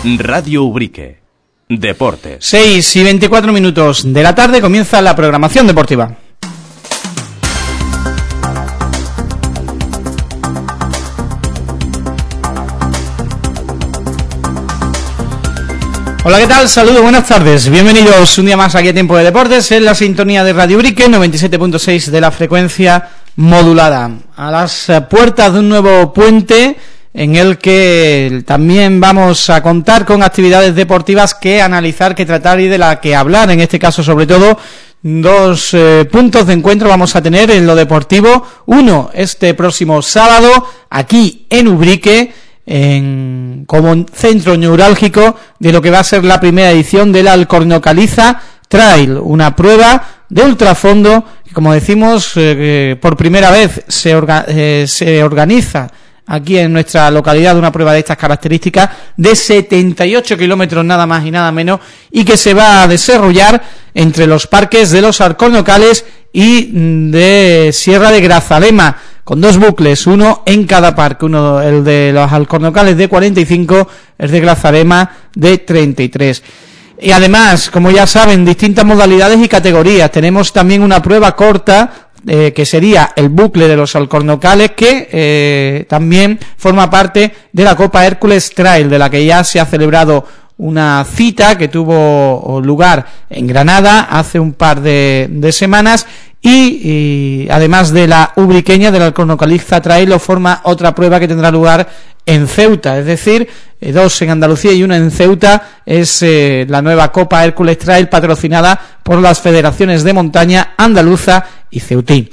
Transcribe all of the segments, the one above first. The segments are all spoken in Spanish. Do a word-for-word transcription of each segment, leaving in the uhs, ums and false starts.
Radio Ubrique. Deportes. seis y veinticuatro minutos de la tarde comienza la programación deportiva. Hola, ¿qué tal? Saludos, buenas tardes. Bienvenidos un día más aquí a Tiempo de Deportes en la sintonía de Radio Ubrique, noventa y siete punto seis de la frecuencia modulada. A las puertas de un nuevo puente en el que también vamos a contar con actividades deportivas que analizar, que tratar y de la que hablar. En este caso, sobre todo, dos eh, puntos de encuentro vamos a tener en lo deportivo. Uno, este próximo sábado, aquí en Ubrique, en, como centro neurálgico de lo que va a ser la primera edición del Alcornocaliza Trail, una prueba de ultrafondo que, como decimos, eh, por primera vez se, orga, eh, se organiza aquí en nuestra localidad, una prueba de estas características de setenta y ocho kilómetros nada más y nada menos, y que se va a desarrollar entre los parques de los Alcornocales y de Sierra de Grazalema, con dos bucles, uno en cada parque, uno el de los Alcornocales de cuarenta y cinco, el de Grazalema de treinta y tres. Y además, como ya saben, distintas modalidades y categorías. Tenemos también una prueba corta, Eh, que sería el bucle de los Alcornocales, que eh, también forma parte de la Copa Hércules Trail, de la que ya se ha celebrado una cita que tuvo lugar en Granada hace un par de, de semanas, y, y además de la ubriqueña del Alcornocaliza Trail, lo forma otra prueba que tendrá lugar en Ceuta, es decir, eh, dos en Andalucía y una en Ceuta. Es eh, la nueva Copa Hércules Trail, patrocinada por las federaciones de montaña andaluza y ceutí.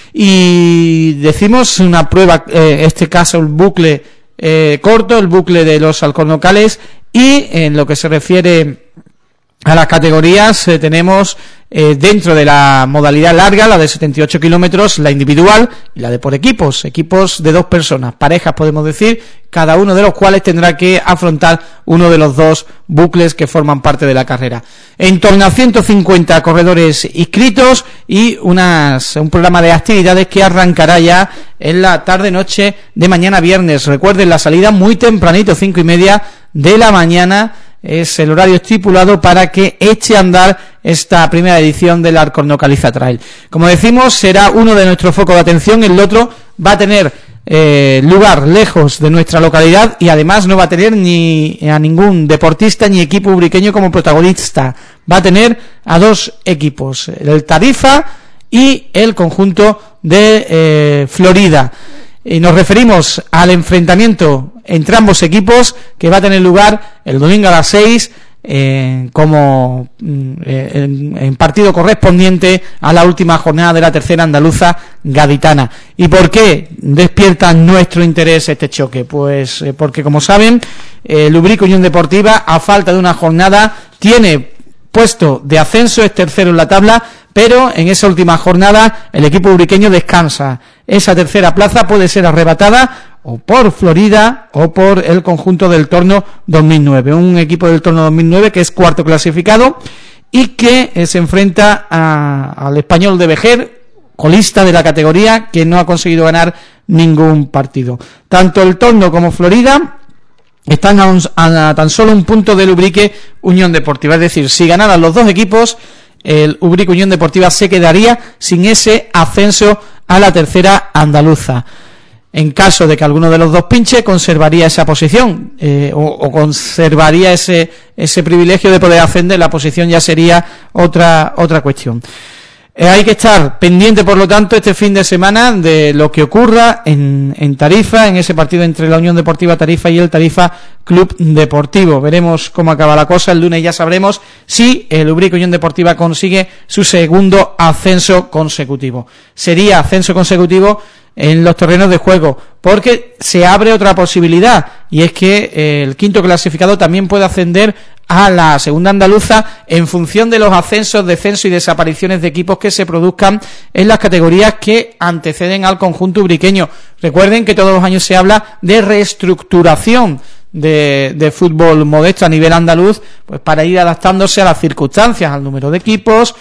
Y decimos una prueba, eh, este caso el bucle eh, corto, el bucle de los Alcornocales, y en lo que se refiere a las categorías, eh, tenemos eh, dentro de la modalidad larga, la de setenta y ocho kilómetros, la individual y la de por equipos, equipos de dos personas, parejas podemos decir, cada uno de los cuales tendrá que afrontar uno de los dos bucles que forman parte de la carrera. En torno a ciento cincuenta corredores inscritos y unas, un programa de actividades que arrancará ya en la tarde-noche de mañana viernes. Recuerden, la salida muy tempranito, cinco y media de la mañana, es el horario estipulado para que eche a andar esta primera edición del Alcornocaliza Trail. Como decimos, será uno de nuestros focos de atención. El otro va a tener eh, lugar lejos de nuestra localidad, y además no va a tener ni a ningún deportista ni equipo ubriqueño como protagonista. Va a tener a dos equipos, el Tarifa y el conjunto de eh, Florida. Y nos referimos al enfrentamiento entre ambos equipos, que va a tener lugar el domingo a las seis, eh, como eh, en, en partido correspondiente a la última jornada de la tercera andaluza gaditana. ¿Y por qué despierta nuestro interés este choque? Pues eh, porque, como saben, eh, el Ubrique Unión Deportiva, a falta de una jornada, tiene puesto de ascenso, es tercero en la tabla, pero en esa última jornada el equipo ubriqueño descansa. Esa tercera plaza puede ser arrebatada o por Florida o por el conjunto del Torno dos mil nueve, un equipo del Torno dos mil nueve que es cuarto clasificado y que eh, se enfrenta a, al Español de Vejer, colista de la categoría, que no ha conseguido ganar ningún partido. Tanto el Torno como Florida están a, un, a tan solo un punto del Ubrique Unión Deportiva, es decir, si ganaran los dos equipos, el Ubrique Unión Deportiva se quedaría sin ese ascenso a la tercera andaluza. En caso de que alguno de los dos pinche, conservaría esa posición, eh, o, o conservaría ese ese privilegio de poder ascender. La posición ya sería otra otra cuestión. Eh, hay que estar pendiente, por lo tanto, este fin de semana de lo que ocurra en, en Tarifa, en ese partido entre la Unión Deportiva Tarifa y el Tarifa Club Deportivo. Veremos cómo acaba la cosa. El lunes ya sabremos si el Ubrique Unión Deportiva consigue su segundo ascenso consecutivo. Sería ascenso consecutivo en los terrenos de juego, porque se abre otra posibilidad, y es que eh, el quinto clasificado también puede ascender a la segunda andaluza en función de los ascensos, descensos y desapariciones de equipos que se produzcan en las categorías que anteceden al conjunto ubriqueño. Recuerden que todos los años se habla de reestructuración de, de fútbol modesto a nivel andaluz, pues para ir adaptándose a las circunstancias, al número de equipos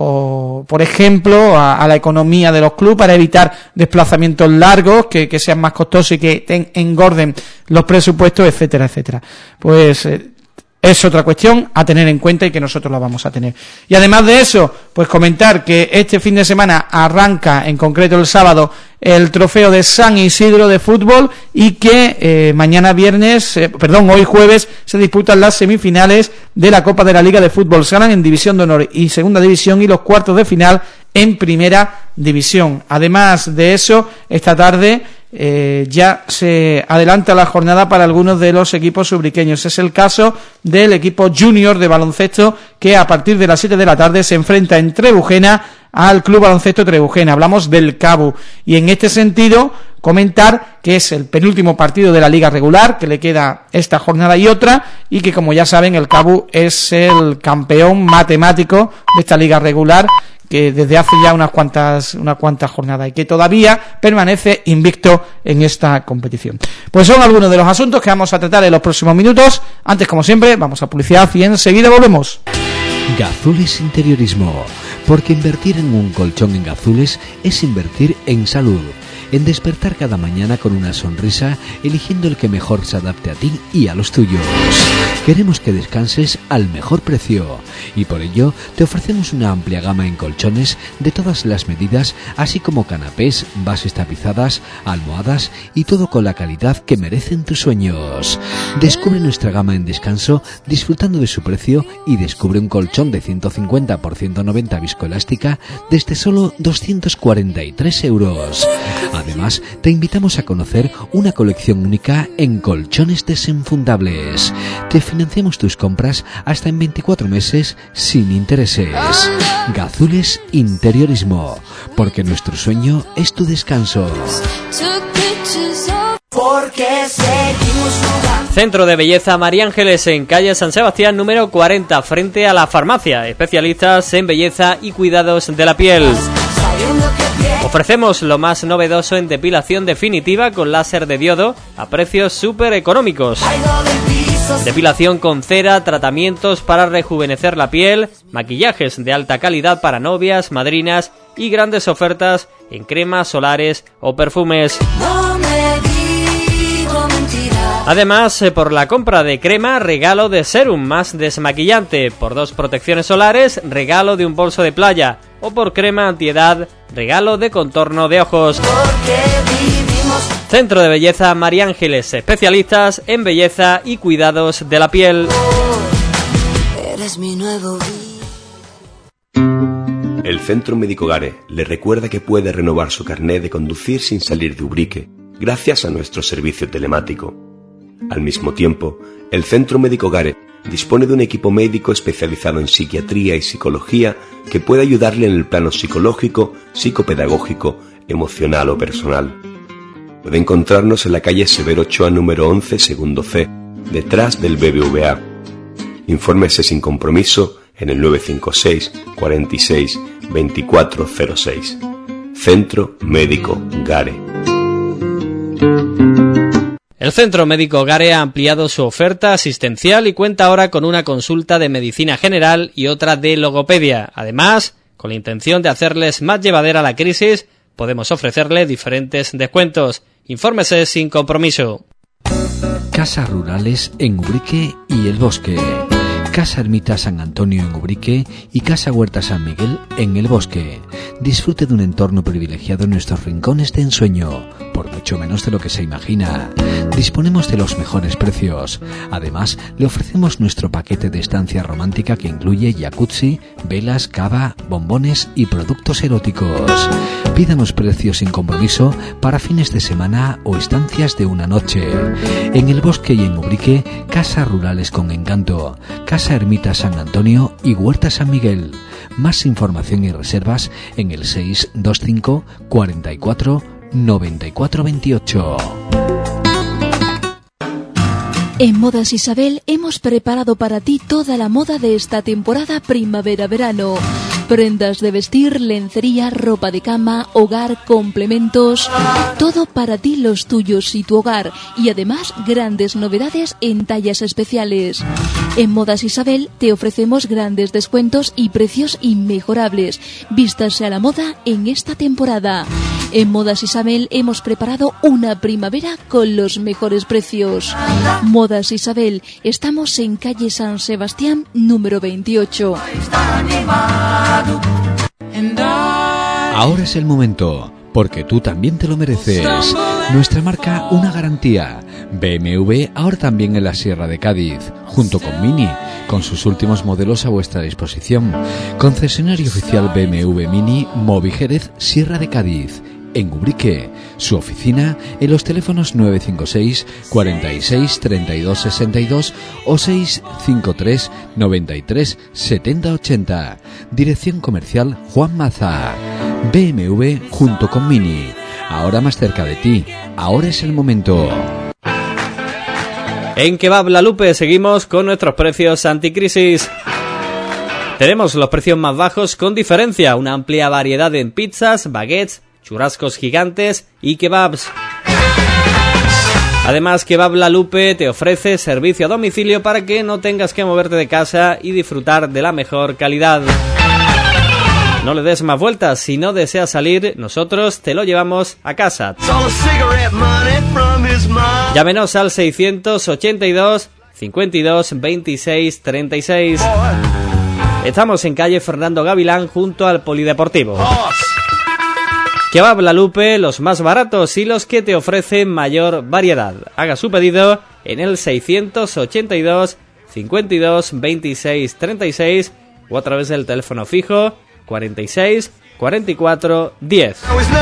o, por ejemplo, a, a la economía de los clubes, para evitar desplazamientos largos que, que sean más costosos y que ten, engorden los presupuestos, etcétera, etcétera. Pues eh, es otra cuestión a tener en cuenta y que nosotros la vamos a tener. Y además de eso, pues comentar que este fin de semana arranca, en concreto el sábado, el trofeo de San Isidro de fútbol y que eh, mañana viernes, eh, perdón, hoy jueves, se disputan las semifinales de la Copa de la Liga de Fútbol Sala en División de Honor y Segunda División y los cuartos de final en Primera División. Además de eso, esta tarde eh, ya se adelanta la jornada para algunos de los equipos ubriqueños. Es el caso del equipo junior de baloncesto que a partir de las siete de la tarde se enfrenta en Trebujena al Club Baloncesto Trebujena. Hablamos del Cabu y en este sentido comentar que es el penúltimo partido de la liga regular, que le queda esta jornada y otra, y que como ya saben el Cabu es el campeón matemático de esta liga regular, que desde hace ya unas cuantas unas cuantas jornadas y que todavía permanece invicto en esta competición. Pues son algunos de los asuntos que vamos a tratar en los próximos minutos. Antes, como siempre, vamos a publicidad y enseguida volvemos. Gazules Interiorismo, porque invertir en un colchón en Gazules es invertir en salud, en despertar cada mañana con una sonrisa, eligiendo el que mejor se adapte a ti y a los tuyos. Queremos que descanses al mejor precio y por ello te ofrecemos una amplia gama en colchones de todas las medidas, así como canapés, bases tapizadas, almohadas y todo con la calidad que merecen tus sueños. Descubre nuestra gama en descanso disfrutando de su precio y descubre un colchón de ciento cincuenta por ciento noventa viscoelástica desde solo doscientos cuarenta y tres euros. Además, te invitamos a conocer una colección única en colchones desenfundables. Te financiamos tus compras hasta en veinticuatro meses sin intereses. Gazules Interiorismo, porque nuestro sueño es tu descanso. Centro de Belleza María Ángeles en calle San Sebastián número cuarenta, frente a la farmacia. Especialistas en belleza y cuidados de la piel. Ofrecemos lo más novedoso en depilación definitiva con láser de diodo a precios súper económicos. Depilación con cera, tratamientos para rejuvenecer la piel, maquillajes de alta calidad para novias, madrinas y grandes ofertas en cremas solares o perfumes. Además, por la compra de crema, regalo de serum más desmaquillante. Por dos protecciones solares, regalo de un bolso de playa. O por crema antiedad, regalo de contorno de ojos. Centro de Belleza María Ángeles, especialistas en belleza y cuidados de la piel. Eres mi nuevo... El Centro Médico Gare le recuerda que puede renovar su carné de conducir sin salir de Ubrique, gracias a nuestro servicio telemático. Al mismo tiempo, el Centro Médico Gare dispone de un equipo médico especializado en psiquiatría y psicología que puede ayudarle en el plano psicológico, psicopedagógico, emocional o personal. Puede encontrarnos en la calle Severo Ochoa número once, segundo C, detrás del B B V A. Infórmese sin compromiso en el nueve cinco seis, cuarenta y seis, veinticuatro cero seis. Centro Médico Gare. El Centro Médico Gare ha ampliado su oferta asistencial y cuenta ahora con una consulta de medicina general y otra de logopedia. Además, con la intención de hacerles más llevadera la crisis, podemos ofrecerle diferentes descuentos. Infórmese sin compromiso. Casas rurales en Ubrique y El Bosque. Casa Ermita San Antonio en Ubrique y Casa Huerta San Miguel en El Bosque. Disfrute de un entorno privilegiado en nuestros rincones de ensueño, por mucho menos de lo que se imagina. Disponemos de los mejores precios. Además, le ofrecemos nuestro paquete de estancia romántica que incluye jacuzzi, velas, cava, bombones y productos eróticos. Pídanos precios sin compromiso para fines de semana o estancias de una noche. En El Bosque y en Ubrique, casas rurales con encanto. Casa Ermita San Antonio y Huerta San Miguel. Más información y reservas en el seis dos cinco, cuarenta y cuatro, noventa y cuatro veintiocho. En Modas Isabel hemos preparado para ti toda la moda de esta temporada primavera-verano. Prendas de vestir, lencería, ropa de cama, hogar, complementos, todo para ti, los tuyos y tu hogar, y además grandes novedades en tallas especiales. En Modas Isabel te ofrecemos grandes descuentos y precios inmejorables. Vístase a la moda en esta temporada. En Modas Isabel hemos preparado una primavera con los mejores precios. Modas Isabel, estamos en calle San Sebastián número veintiocho. Ahora es el momento, porque tú también te lo mereces. Nuestra marca, una garantía. B M W ahora también en la Sierra de Cádiz, junto con Mini, con sus últimos modelos a vuestra disposición. Concesionario oficial B M W Mini, Movi Jerez, Sierra de Cádiz. En Ubrique, su oficina en los teléfonos nueve cinco seis, cuarenta y seis, treinta y dos sesenta y dos o seis cinco tres, noventa y tres, setenta ochenta. Dirección comercial Juan Maza. B M W junto con Mini. Ahora más cerca de ti. Ahora es el momento. En Kebab La Lupe seguimos con nuestros precios anticrisis. Tenemos los precios más bajos con diferencia, una amplia variedad en pizzas, baguettes, churrascos gigantes y kebabs. Además, Kebab La Lupe te ofrece servicio a domicilio para que no tengas que moverte de casa y disfrutar de la mejor calidad. No le des más vueltas, si no deseas salir, nosotros te lo llevamos a casa. Llámenos al seiscientos ochenta y dos, cincuenta y dos, veintiséis, treinta y seis. Estamos en calle Fernando Gavilán junto al Polideportivo. Kebab La Lupe, los más baratos y los que te ofrecen mayor variedad. Haga su pedido en el seiscientos ochenta y dos, cincuenta y dos, veintiséis, treinta y seis o a través del teléfono fijo cuarenta y seis, cuarenta y cuatro, diez.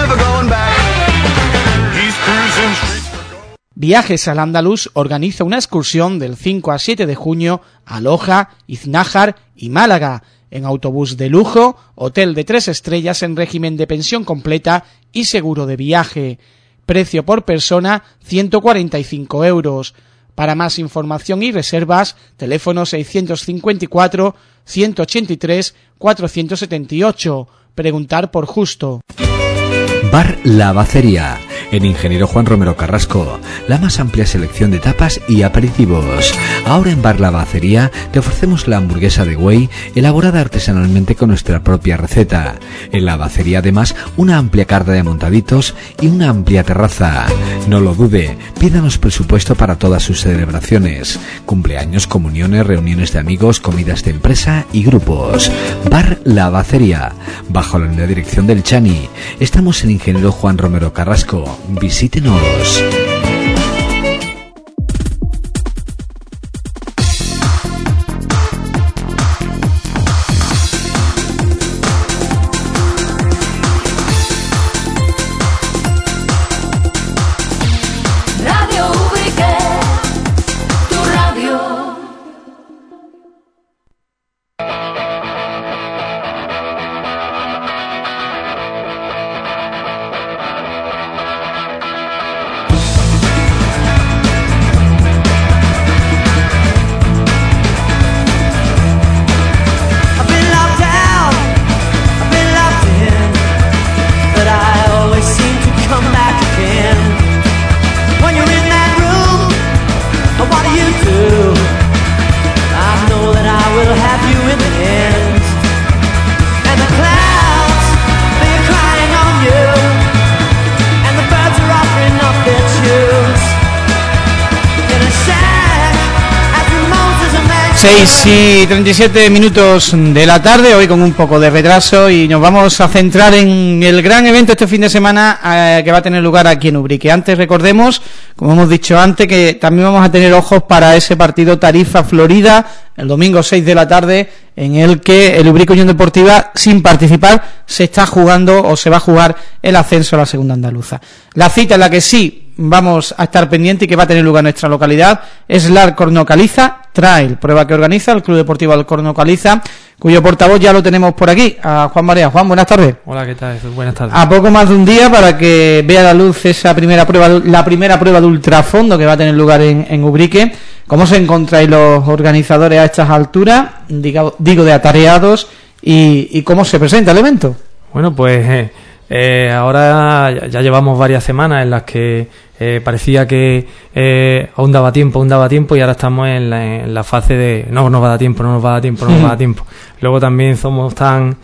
Viajes al Andaluz organiza una excursión del cinco al siete de junio a Loja, Iznájar y Málaga, en autobús de lujo, hotel de tres estrellas en régimen de pensión completa y seguro de viaje. Precio por persona ciento cuarenta y cinco euros. Para más información y reservas, teléfono seiscientos cincuenta y cuatro, ciento ochenta y tres, cuatrocientos setenta y ocho. Preguntar por Justo. Bar La Bacería, en Ingeniero Juan Romero Carrasco, la más amplia selección de tapas y aperitivos. Ahora en Bar La Bacería te ofrecemos la hamburguesa de buey elaborada artesanalmente con nuestra propia receta. En La Bacería además una amplia carta de montaditos y una amplia terraza. No lo dude, pídanos presupuesto para todas sus celebraciones, cumpleaños, comuniones, reuniones de amigos, comidas de empresa y grupos. Bar La Bacería, bajo la dirección del Chani. Estamos en Ingeniero Juan Romero Carrasco. Visítenos. Radio Ubrique, tu radio. seis y treinta y siete minutos de la tarde, hoy con un poco de retraso, y nos vamos a centrar en el gran evento este fin de semana eh, que va a tener lugar aquí en Ubrique. Antes recordemos, como hemos dicho antes, que también vamos a tener ojos para ese partido Tarifa-Florida el domingo seis de la tarde, en el que el Ubrique Unión Deportiva, sin participar, se está jugando o se va a jugar el ascenso a la segunda andaluza. La cita en la que sí vamos a estar pendiente y que va a tener lugar en nuestra localidad es la Alcorno Caliza Trail, prueba que organiza el Club Deportivo Alcorno Caliza, cuyo portavoz ya lo tenemos por aquí, a Juan Marea. Juan, buenas tardes. Hola, ¿qué tal? Buenas tardes. A poco más de un día para que vea la luz esa primera prueba, la primera prueba de ultrafondo que va a tener lugar en, en Ubrique. ¿Cómo se encontráis los organizadores a estas alturas, digo, digo de atareados, y, y cómo se presenta el evento? Bueno, pues eh, eh, ahora ya, ya llevamos varias semanas en las que eh, parecía que eh, aún daba tiempo, aún daba tiempo, y ahora estamos en la, en la fase de no nos va a dar tiempo, no nos va a dar tiempo, no nos va a dar tiempo. Luego también somos tan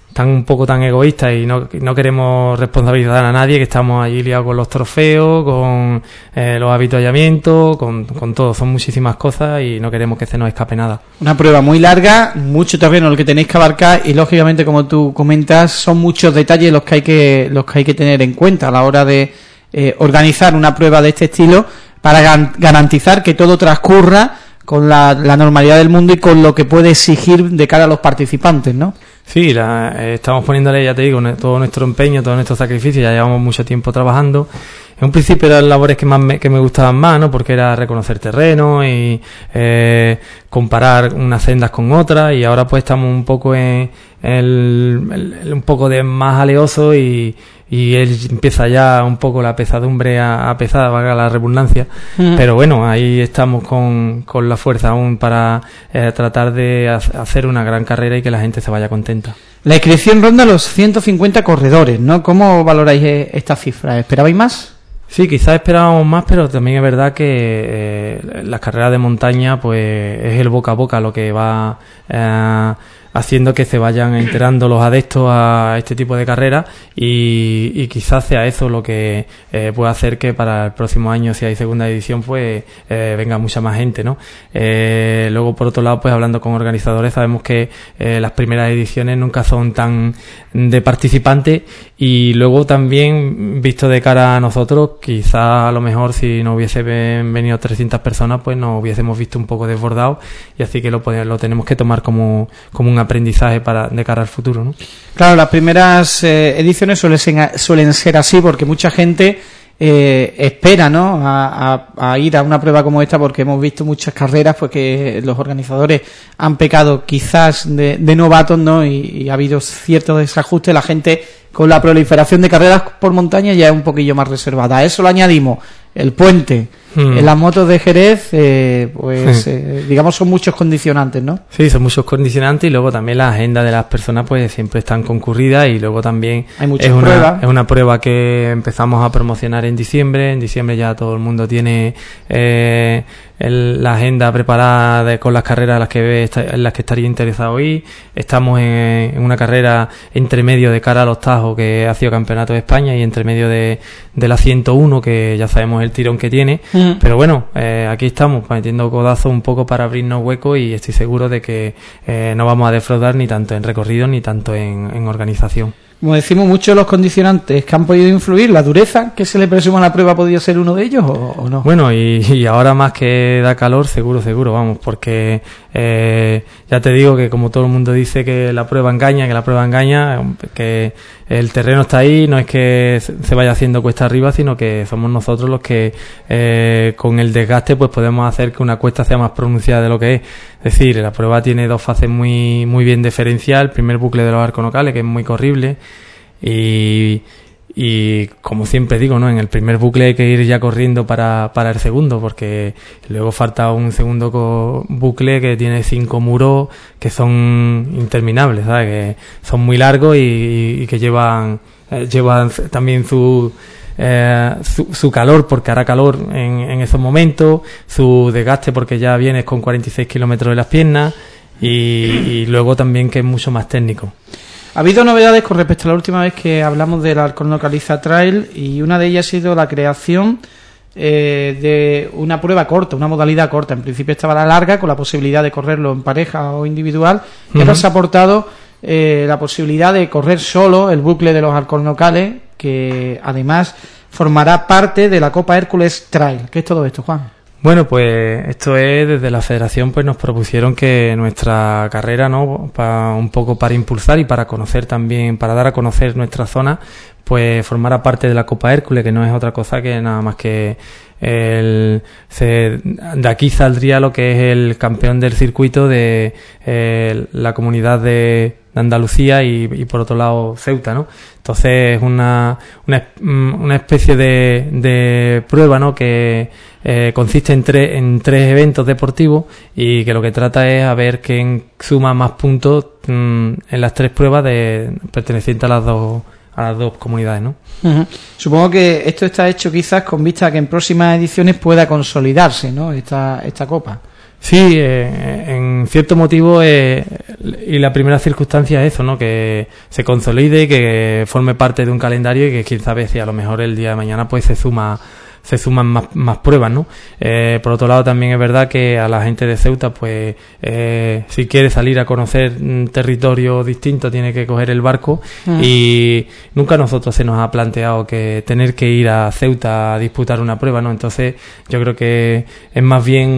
tan un poco tan egoístas y no, no queremos responsabilizar a nadie, que estamos allí liados con los trofeos, con eh, los avituallamientos, con, con todo. Son muchísimas cosas y no queremos que se nos escape nada. Una prueba muy larga, mucho terreno el que tenéis que abarcar y lógicamente, como tú comentas, son muchos detalles los que hay que los que hay que tener en cuenta a la hora de eh, organizar una prueba de este estilo para gan- garantizar que todo transcurra con la, la normalidad del mundo y con lo que puede exigir de cara a los participantes, ¿no? Sí, la, eh, estamos poniéndole, ya te digo, ne- todo nuestro empeño, todo nuestro sacrificio, ya llevamos mucho tiempo trabajando. En un principio eran labores que más me, que me gustaban más, ¿no? Porque era reconocer terreno y eh, comparar unas sendas con otras, y ahora pues estamos un poco en el, el, el un poco de más aleoso y y él empieza ya un poco la pesadumbre a, a pesar, valga la redundancia, uh-huh. Pero bueno, ahí estamos con, con la fuerza aún para eh, tratar de hacer una gran carrera y que la gente se vaya contenta. La inscripción ronda los ciento cincuenta corredores, ¿no? ¿Cómo valoráis esta cifra? ¿Esperabais más? Sí, quizás esperábamos más, pero también es verdad que eh, las carreras de montaña pues es el boca a boca lo que va eh, haciendo que se vayan enterando los adeptos a este tipo de carreras y, y quizás sea eso lo que eh, pueda hacer que para el próximo año, si hay segunda edición, pues eh, venga mucha más gente, ¿no? Eh, luego, por otro lado, pues hablando con organizadores, sabemos que eh, las primeras ediciones nunca son tan de participantes, y luego también, visto de cara a nosotros, quizás a lo mejor si no hubiese venido trescientas personas, pues nos hubiésemos visto un poco desbordados, y así que lo, lo tenemos que tomar como, como un aprendizaje para de cara al futuro, ¿no? Claro, las primeras eh, ediciones suelen ser, suelen ser así, porque mucha gente eh, espera, ¿no?, a, a, a ir a una prueba como esta, porque hemos visto muchas carreras pues que los organizadores han pecado quizás de, de novatos, ¿no?, y, y ha habido cierto desajuste. La gente, con la proliferación de carreras por montaña, ya es un poquillo más reservada. A eso lo añadimos el puente, hmm. en las motos de Jerez, eh, pues sí. eh, digamos son muchos condicionantes, ¿no? Sí, son muchos condicionantes, y luego también la agenda de las personas pues siempre están concurridas, y luego también hay muchas es una, pruebas. Es una prueba que empezamos a promocionar en diciembre. En diciembre ya todo el mundo tiene eh, el, la agenda preparada de, con las carreras en las que en las que estaría interesado ir. Estamos en, en una carrera entre medio de cara a los Tajos, que ha sido Campeonato de España, y entre medio de, de la ciento uno, que ya sabemos el tirón que tiene, uh-huh. Pero bueno, eh, aquí estamos metiendo codazos un poco para abrirnos hueco, y estoy seguro de que eh, no vamos a defraudar ni tanto en recorrido ni tanto en, en organización. Como decimos, muchos de los condicionantes que han podido influir, la dureza que se le presume a la prueba, ¿ha podido ser uno de ellos o, o no? Bueno, y, y ahora más que da calor, seguro, seguro, vamos, porque eh, ya te digo que como todo el mundo dice que la prueba engaña, que la prueba engaña, que el terreno está ahí, no es que se vaya haciendo cuesta arriba, sino que somos nosotros los que eh, con el desgaste pues podemos hacer que una cuesta sea más pronunciada de lo que es. Es decir, la prueba tiene dos fases muy muy bien diferenciadas. El primer bucle de los arcos nocales, que es muy corrible, y y como siempre digo, ¿no?, en el primer bucle hay que ir ya corriendo para, para el segundo, porque luego falta un segundo co- bucle que tiene cinco muros que son interminables, ¿sabes?, que son muy largos y, y que llevan eh, llevan también su Eh, su, su calor, porque hará calor en, en esos momentos, su desgaste porque ya vienes con cuarenta y seis kilómetros de las piernas, y, y luego también que es mucho más técnico. Ha habido novedades con respecto a la última vez que hablamos del Alcorn Localiza Trail, y una de ellas ha sido la creación eh, de una prueba corta, una modalidad corta. En principio estaba la larga, con la posibilidad de correrlo en pareja o individual, y ahora uh-huh. se ha aportado eh, la posibilidad de correr solo el bucle de los Alcorn Locales, que además formará parte de la Copa Hércules Trail. ¿Qué es todo esto, Juan? Bueno, pues esto es, desde la federación pues nos propusieron que nuestra carrera, ¿no?, pa, un poco para impulsar y para conocer también, para dar a conocer nuestra zona, pues formara parte de la Copa Hércules, que no es otra cosa que nada más que el, se, de aquí saldría lo que es el campeón del circuito de eh, la comunidad de Andalucía y, y por otro lado Ceuta, ¿no? Entonces es una, una, una especie de, de prueba, ¿no?, que eh, consiste en, tre, en tres eventos deportivos, y que lo que trata es a ver quién suma más puntos mmm, en las tres pruebas de pertenecientes a las dos a las dos comunidades, ¿no? Uh-huh. Supongo que esto está hecho quizás con vista a que en próximas ediciones pueda consolidarse, ¿no?, esta esta copa. Sí, eh, en cierto motivo eh, y la primera circunstancia es eso, ¿no? Que se consolide, que forme parte de un calendario y que quién sabe si a lo mejor el día de mañana pues se suma se suman más, más pruebas, ¿no? Eh, por otro lado, también es verdad que a la gente de Ceuta, pues, eh, si quiere salir a conocer un territorio distinto, tiene que coger el barco. Uh-huh. Y nunca a nosotros se nos ha planteado que tener que ir a Ceuta a disputar una prueba, ¿no? Entonces, yo creo que es más bien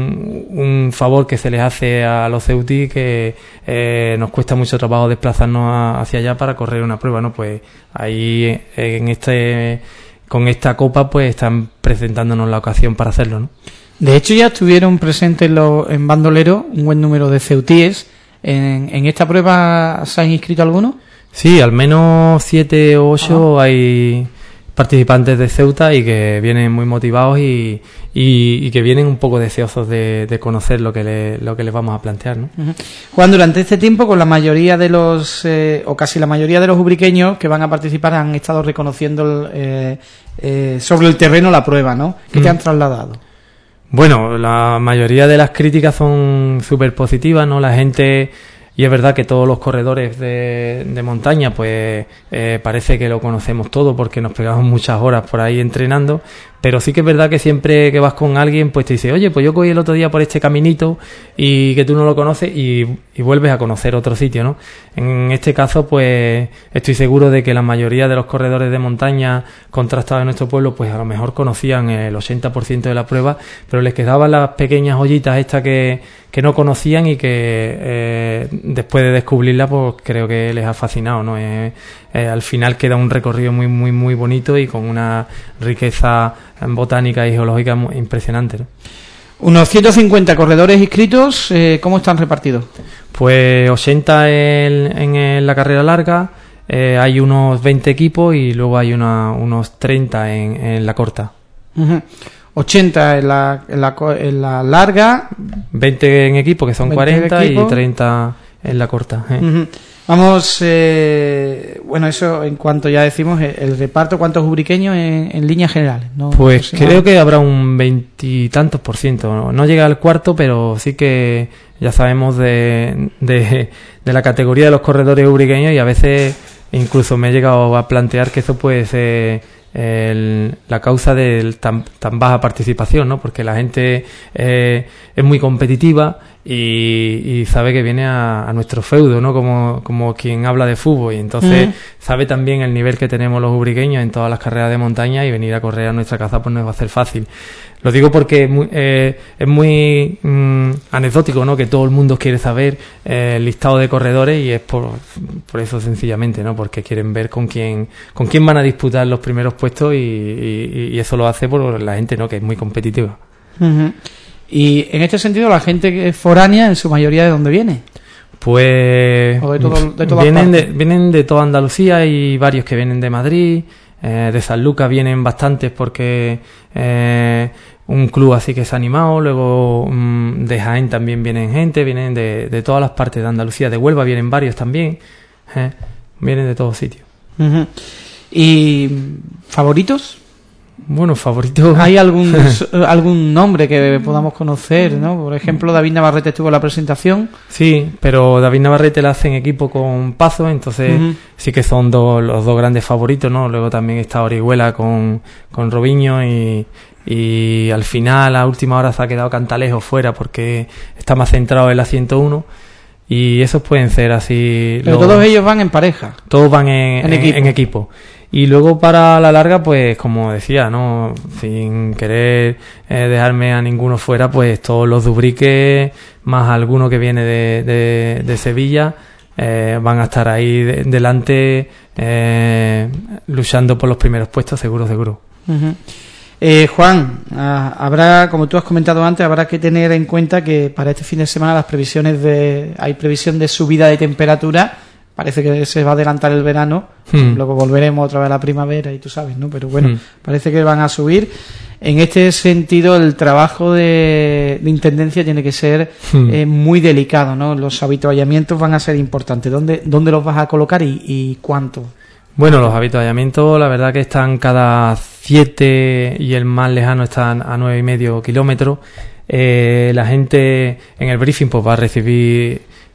un favor que se les hace a los ceutí, que eh, nos cuesta mucho trabajo desplazarnos a, hacia allá para correr una prueba, ¿no? Pues ahí, en este... con esta copa pues están presentándonos la ocasión para hacerlo, ¿no? De hecho ya estuvieron presentes los, en Bandolero un buen número de ceutíes. ¿En, en esta prueba se han inscrito algunos? Sí, al menos siete o ocho ah. hay participantes de Ceuta y que vienen muy motivados y, y, y que vienen un poco deseosos de, de conocer lo que le, lo que les vamos a plantear, ¿no? Uh-huh. Juan, durante este tiempo con la mayoría de los eh, o casi la mayoría de los ubriqueños que van a participar han estado reconociendo eh, eh, sobre el terreno la prueba, ¿no? ¿Qué uh-huh. te han trasladado? Bueno, la mayoría de las críticas son súper positivas, ¿no? La gente... Y es verdad que todos los corredores de, de montaña, pues eh, parece que lo conocemos todo porque nos pegamos muchas horas por ahí entrenando, pero sí que es verdad que siempre que vas con alguien, pues te dice, oye, pues yo cogí el otro día por este caminito y que tú no lo conoces y, y vuelves a conocer otro sitio, ¿no? En este caso, pues estoy seguro de que la mayoría de los corredores de montaña contrastados en nuestro pueblo, pues a lo mejor conocían el ochenta por ciento de la prueba, pero les quedaban las pequeñas joyitas estas que, que no conocían y que eh, después de descubrirla, pues creo que les ha fascinado, ¿no? Eh, eh, al final queda un recorrido muy, muy, muy bonito y con una riqueza botánica y geológica muy impresionante, ¿no? Unos ciento cincuenta corredores inscritos, eh, ¿cómo están repartidos? Pues ochenta en, en la carrera larga, eh, hay unos veinte equipos y luego hay una, unos treinta en, en la corta. Uh-huh. ochenta en la, en, la, en la larga, veinte en equipo, que son cuarenta, y treinta en la corta. Eh. Uh-huh. Vamos, eh, bueno, eso en cuanto ya decimos, el, el reparto, ¿cuántos ubriqueños en, en líneas generales? ¿No? Pues creo que habrá un veintitantos por ciento, no, no llega al cuarto, pero sí que ya sabemos de, de, de la categoría de los corredores ubriqueños y a veces incluso me he llegado a plantear que eso puede ser el, la causa de tan, tan baja participación, ¿no? Porque la gente eh, es muy competitiva y, y sabe que viene a, a nuestro feudo, ¿no? Como, como quien habla de fútbol, y entonces uh-huh. sabe también el nivel que tenemos los ubriqueños en todas las carreras de montaña, y venir a correr a nuestra caza pues no va a ser fácil. Lo digo porque es muy, eh, es muy mm, anecdótico, ¿no? Que todo el mundo quiere saber eh, el listado de corredores, y es por, por eso sencillamente, ¿no? Porque quieren ver con quién con quién van a disputar los primeros puestos, y, y, y eso lo hace por la gente, ¿no? Que es muy competitiva. Uh-huh. Y en este sentido, la gente que es foránea, en su mayoría, ¿de dónde viene? Pues ¿O de todo, de todas vienen, partes? de, vienen de toda Andalucía, y varios que vienen de Madrid, eh, de San Lucas vienen bastantes porque eh, un club así que se ha animado. Luego um, de Jaén también vienen gente, vienen de, de todas las partes de Andalucía. De Huelva vienen varios también, eh, vienen de todos sitios. Uh-huh. ¿Y favoritos? Bueno, favoritos... ¿Hay algún algún nombre que podamos conocer, ¿no? Por ejemplo, David Navarrete estuvo en la presentación. Sí, pero David Navarrete la hace en equipo con Pazo, entonces uh-huh. sí que son dos, los dos grandes favoritos, ¿no? Luego también está Orihuela con, con Robinho, y, y al final, a última hora, se ha quedado Cantalejo fuera porque está más centrado en la ciento uno. Y esos pueden ser así... Pero los, todos ellos van en pareja. Todos van en, en, en, equipo. en equipo. Y luego para la larga, pues como decía, no, sin querer eh, dejarme a ninguno fuera, pues todos los Dubrique, más alguno que viene de, de, de Sevilla, eh, van a estar ahí de, delante eh, luchando por los primeros puestos, seguro, seguro. Uh-huh. Eh, Juan, ah, habrá, como tú has comentado antes, habrá que tener en cuenta que para este fin de semana las previsiones de, hay previsión de subida de temperatura. Parece que se va a adelantar el verano, hmm. luego volveremos otra vez a la primavera y tú sabes, ¿no? Pero bueno, hmm. parece que van a subir. En este sentido, el trabajo de, de intendencia tiene que ser hmm. eh, muy delicado, ¿no? Los avituallamientos van a ser importantes. ¿Dónde, dónde los vas a colocar y, y cuánto? Bueno, los avituallamientos, la verdad que están cada siete, y el más lejano está a nueve y medio kilómetros. Eh, la gente en el briefing pues va a recibir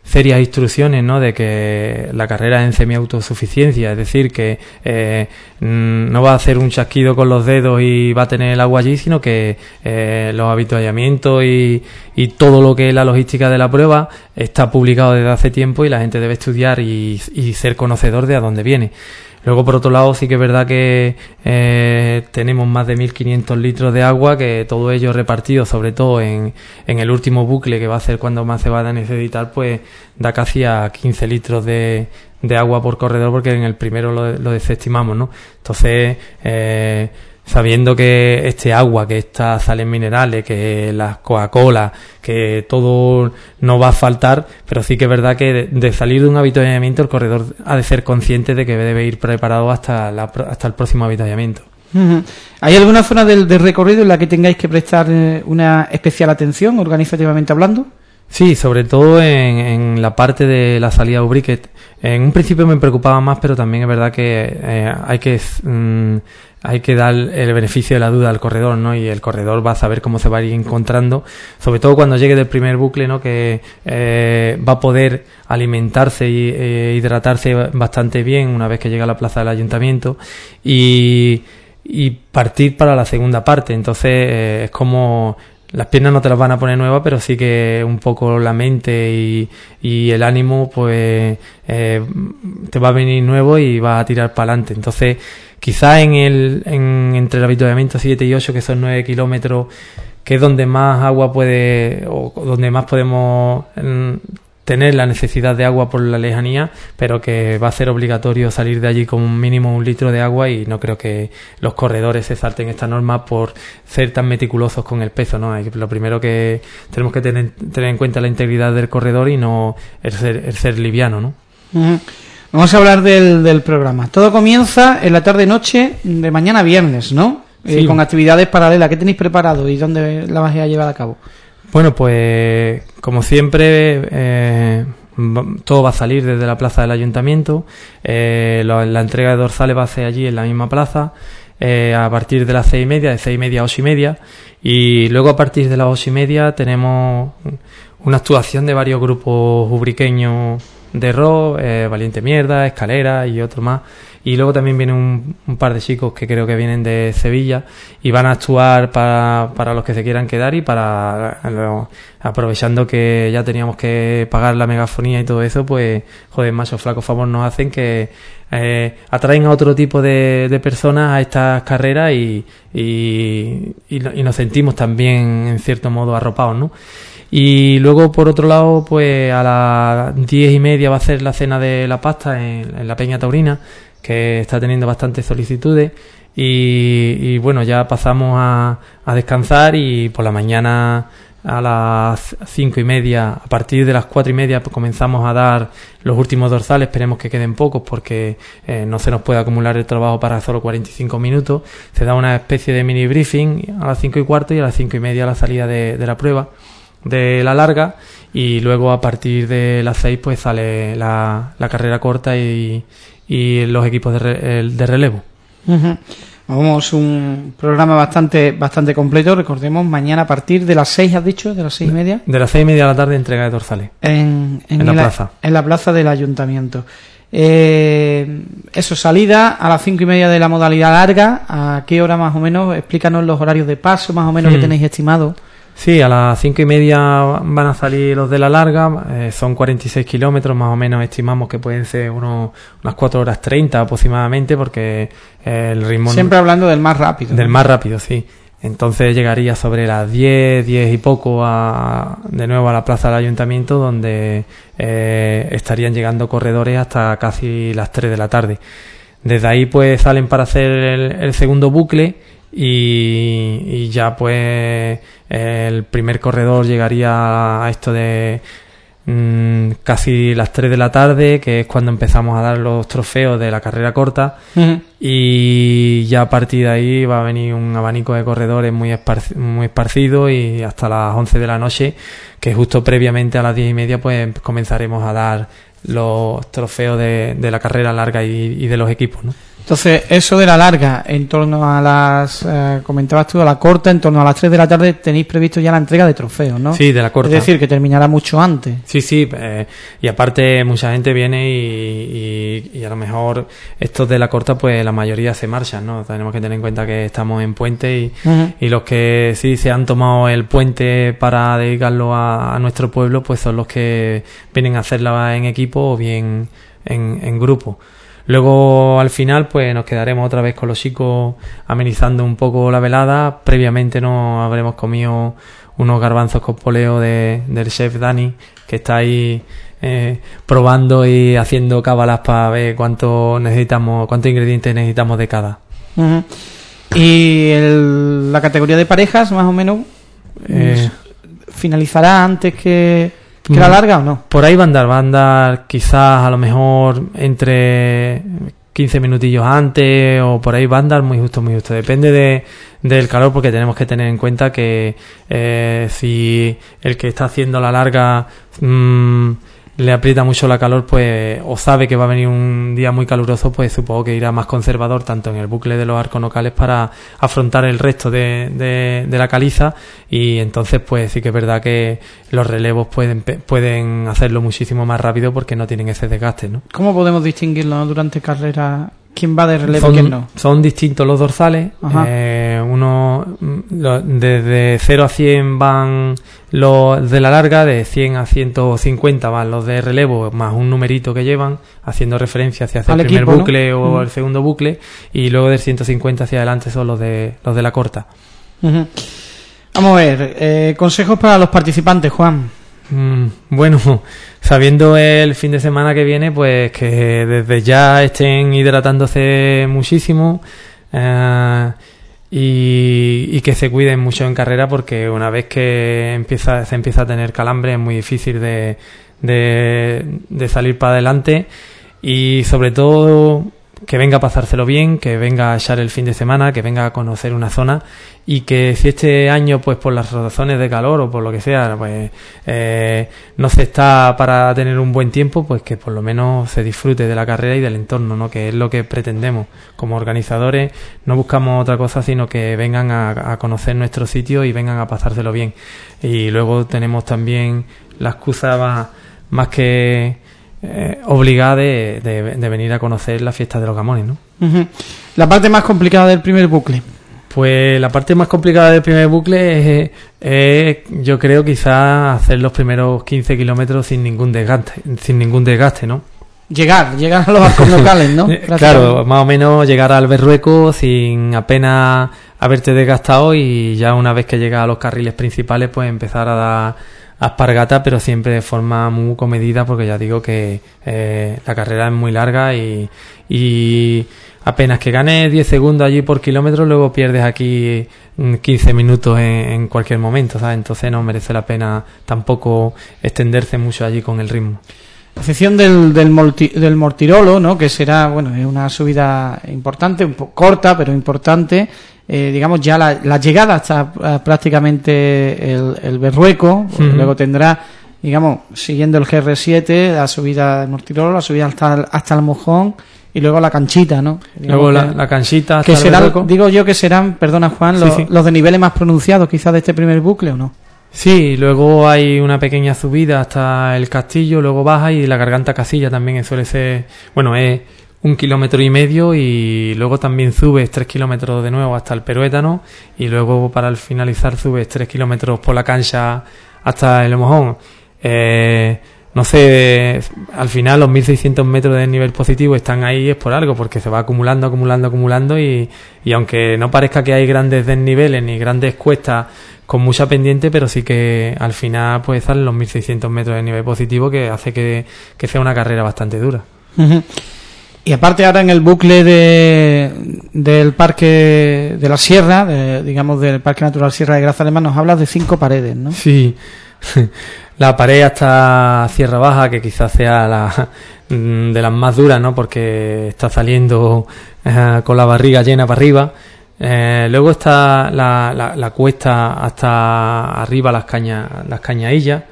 serias instrucciones, ¿no?, de que la carrera es en semiautosuficiencia, es decir, que eh, no va a hacer un chasquido con los dedos y va a tener el agua allí, sino que eh, los avituallamientos y, y todo lo que es la logística de la prueba está publicado desde hace tiempo y la gente debe estudiar y, y ser conocedor de a dónde viene. Luego, por otro lado, sí que es verdad que eh, tenemos más de mil quinientos litros de agua, que todo ello repartido, sobre todo en, en el último bucle, que va a ser cuando más se va a necesitar, pues da casi a quince litros de, de agua por corredor, porque en el primero lo, lo desestimamos, ¿no? Entonces, eh, sabiendo que este agua, que estas sales minerales, que las Coca-Cola, que todo no va a faltar, pero sí que es verdad que de, de salir de un avituallamiento el corredor ha de ser consciente de que debe ir preparado hasta, la, hasta el próximo avituallamiento. Uh-huh. ¿Hay alguna zona del, del recorrido en la que tengáis que prestar eh, una especial atención, organizativamente hablando? Sí, sobre todo en, en la parte de la salida a Ubrique. En un principio me preocupaba más, pero también es verdad que eh, hay que... Mm, hay que dar el beneficio de la duda al corredor, ¿no? Y el corredor va a saber cómo se va a ir encontrando, sobre todo cuando llegue del primer bucle, ¿no? Que eh, va a poder alimentarse y eh, hidratarse bastante bien una vez que llega a la plaza del ayuntamiento y, y partir para la segunda parte. Entonces eh, es como... Las piernas no te las van a poner nuevas, pero sí que un poco la mente y, y el ánimo, pues eh, te va a venir nuevo y vas a tirar para adelante. Entonces, quizás en el en, entre el avituallamiento siete y ocho, que son nueve kilómetros, que es donde más agua puede, o donde más podemos mm, tener la necesidad de agua por la lejanía, pero que va a ser obligatorio salir de allí con un mínimo un litro de agua, y no creo que los corredores se salten esta norma por ser tan meticulosos con el peso, ¿no? Lo primero que tenemos que tener, tener en cuenta la integridad del corredor y no el ser, el ser liviano, ¿no? Uh-huh. Vamos a hablar del, del programa. Todo comienza en la tarde-noche de mañana viernes, ¿no? Sí. Eh, con actividades paralelas. ¿Qué tenéis preparado y dónde la vais a llevar a cabo? Bueno, pues como siempre, eh, todo va a salir desde la plaza del ayuntamiento. Eh, la, la entrega de dorsales va a ser allí en la misma plaza, eh, a partir de las seis y media, de seis y media a ocho y media. Y luego a partir de las ocho y media tenemos una actuación de varios grupos ubriqueños de rock, eh, Valiente Mierda, Escalera y otro más. Y luego también viene un, un par de chicos que creo que vienen de Sevilla y van a actuar para, para los que se quieran quedar y para, lo, aprovechando que ya teníamos que pagar la megafonía y todo eso, pues joder, machos flacos favor nos hacen que eh, atraen a otro tipo de, de personas a estas carreras y, y, y, y nos sentimos también en cierto modo arropados, ¿no? Y luego, por otro lado, pues a las diez y media va a ser la cena de la pasta en, en la Peña Taurina, que está teniendo bastantes solicitudes, y, y bueno, ya pasamos a, a descansar, y por la mañana a las cinco y media, a partir de las cuatro y media, pues comenzamos a dar los últimos dorsales. Esperemos que queden pocos porque eh, no se nos puede acumular el trabajo para solo cuarenta y cinco minutos. Se da una especie de mini briefing a las cinco y cuarto, y a las cinco y media la salida de, de la prueba de la larga, y luego a partir de las seis pues sale la, la carrera corta y, y los equipos de, re, de relevo. Uh-huh. Vamos, un programa bastante bastante completo. Recordemos, mañana a partir de las seis, has dicho, de las seis y media. De las seis y media de la tarde, entrega de dorsales. En, en, en la, la plaza. En la plaza del ayuntamiento. Eh, eso, salida a las cinco y media de la modalidad larga. ¿A qué hora más o menos? Explícanos los horarios de paso más o menos hmm. que tenéis estimado. Sí, a las cinco y media van a salir los de la larga, eh, son cuarenta y seis kilómetros, más o menos estimamos que pueden ser unos, unas cuatro horas treinta aproximadamente, porque eh, el ritmo... Siempre no, hablando del más rápido. Del ¿no? más rápido, sí. Entonces llegaría sobre las diez, diez y poco a, de nuevo a la plaza del ayuntamiento, donde eh, estarían llegando corredores hasta casi las tres de la tarde. Desde ahí pues salen para hacer el, el segundo bucle, y, y ya pues el primer corredor llegaría a esto de mmm, casi las tres de la tarde, que es cuando empezamos a dar los trofeos de la carrera corta. Uh-huh. Y ya a partir de ahí va a venir un abanico de corredores muy, esparci- muy esparcido, y hasta las once de la noche, que justo previamente a las diez y media pues comenzaremos a dar los trofeos de, de la carrera larga y, y de los equipos, ¿no? Entonces, eso de la larga, en torno a las, eh, comentabas tú, a la corta, en torno a las tres de la tarde tenéis previsto ya la entrega de trofeos, ¿no? Sí, de la corta. Es decir, que terminará mucho antes. Sí, sí, eh, y aparte mucha gente viene y, y, y a lo mejor estos de la corta, pues la mayoría se marchan, ¿no? Tenemos que tener en cuenta que estamos en puente y, uh-huh. y los que sí se han tomado el puente para dedicarlo a, a nuestro pueblo, pues son los que vienen a hacerla en equipo o bien en, en grupo. Luego, al final, pues nos quedaremos otra vez con los chicos amenizando un poco la velada. Previamente nos habremos comido unos garbanzos con poleo de, del chef Dani, que está ahí eh, probando y haciendo cábalas para ver cuánto necesitamos, cuántos ingredientes necesitamos de cada. Uh-huh. Y el, la categoría de parejas, más o menos, eh, ¿finalizará antes que... ¿Que la larga o no? Por ahí va a andar, va a andar quizás a lo mejor entre quince minutillos antes o por ahí va a andar muy justo, muy justo. Depende de, del calor porque tenemos que tener en cuenta que eh, si el que está haciendo la larga mmm, le aprieta mucho la calor, pues o sabe que va a venir un día muy caluroso, pues supongo que irá más conservador tanto en el bucle de los arcos nocales para afrontar el resto de, de, de la caliza y entonces pues sí que es verdad que los relevos pueden pueden hacerlo muchísimo más rápido porque no tienen ese desgaste, ¿no? ¿Cómo podemos distinguirlo durante carrera? ¿Quién va de relevo son, y quién no? Son distintos los dorsales. Eh, uno lo, desde cero a cien van los de la larga, de cien a ciento cincuenta van los de relevo, más un numerito que llevan, haciendo referencia hacia el primer equipo, bucle, ¿no? o uh-huh. el segundo bucle, y luego de ciento cincuenta hacia adelante son los de los de la corta. Uh-huh. Vamos a ver, eh, consejos para los participantes, Juan. Mm, bueno, sabiendo el fin de semana que viene, pues que desde ya estén hidratándose muchísimo eh, y, y que se cuiden mucho en carrera porque una vez que empieza se empieza a tener calambre es muy difícil de, de, de salir para adelante y sobre todo que venga a pasárselo bien, que venga a echar el fin de semana, que venga a conocer una zona y que si este año, pues por las razones de calor o por lo que sea, pues eh, no se está para tener un buen tiempo, pues que por lo menos se disfrute de la carrera y del entorno, ¿no? Que es lo que pretendemos. Como organizadores no buscamos otra cosa sino que vengan a, a conocer nuestro sitio y vengan a pasárselo bien. Y luego tenemos también la excusa más, más que... Eh, obligada de, de, de venir a conocer la fiesta de los Gamones, ¿no? Uh-huh. La parte más complicada del primer bucle. Pues la parte más complicada del primer bucle es, es yo creo quizás hacer los primeros quince kilómetros sin ningún desgaste, sin ningún desgaste, ¿no? Llegar, llegar a los arcos locales, ¿no? Claro, más o menos llegar al Berrueco sin apenas haberte desgastado y ya una vez que llegas a los carriles principales pues empezar a dar aspargata, pero siempre de forma muy comedida porque ya digo que eh, la carrera es muy larga y, y apenas que ganes diez segundos allí por kilómetro luego pierdes aquí quince minutos en, en cualquier momento, ¿sabes? Entonces no merece la pena tampoco extenderse mucho allí con el ritmo. A excepción del, del, multi, del Mortirolo, ¿no? Que será, bueno, es una subida importante, un poco corta, pero importante. Eh, digamos, ya la, la llegada hasta uh, prácticamente el, el Berrueco, uh-huh. Luego tendrá, digamos, siguiendo el G R siete, la subida del Mortirolo, la subida hasta, hasta el Mojón y luego la canchita, ¿no? Digamos luego la, que, la canchita hasta que será, el Berrueco. Digo yo que serán, perdona Juan, sí, los, sí. los de niveles más pronunciados quizás de este primer bucle, ¿o no? Sí, luego hay una pequeña subida hasta el Castillo, luego baja y la Garganta Casilla también suele ser, bueno, es un kilómetro y medio y luego también subes tres kilómetros de nuevo hasta el Peruétano y luego para finalizar subes tres kilómetros por la cancha hasta el Mojón. Eh, no sé, al final los mil seiscientos metros de nivel positivo están ahí es por algo, porque se va acumulando, acumulando, acumulando y, y aunque no parezca que hay grandes desniveles ni grandes cuestas con mucha pendiente, pero sí que al final pues salen los mil seiscientos metros de nivel positivo que hace que, que sea una carrera bastante dura. Uh-huh. Y aparte ahora en el bucle de del Parque de la Sierra, de, digamos del Parque Natural Sierra de Grazalema, nos hablas de cinco paredes, ¿no? Sí, la pared hasta Sierra Baja, que quizás sea la de las más duras, ¿no? Porque está saliendo eh, con la barriga llena para arriba. Eh, luego está la, la, la cuesta hasta arriba, las cañas, las cañadillas,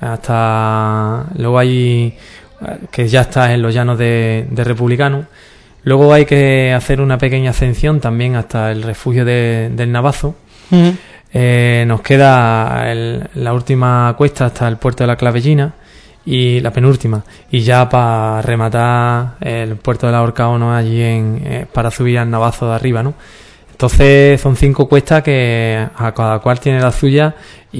hasta luego hay que ya está en los llanos de, de Republicano Luego hay que hacer una pequeña ascensión también hasta el refugio de, del Navazo. Uh-huh. Eh, nos queda el, la última cuesta hasta el puerto de la Clavellina, y la penúltima, y ya para rematar el puerto de la Horcao, ¿no? Allí en, eh, para subir al Navazo de arriba, ¿no? Entonces son cinco cuestas que a cada cual tiene la suya,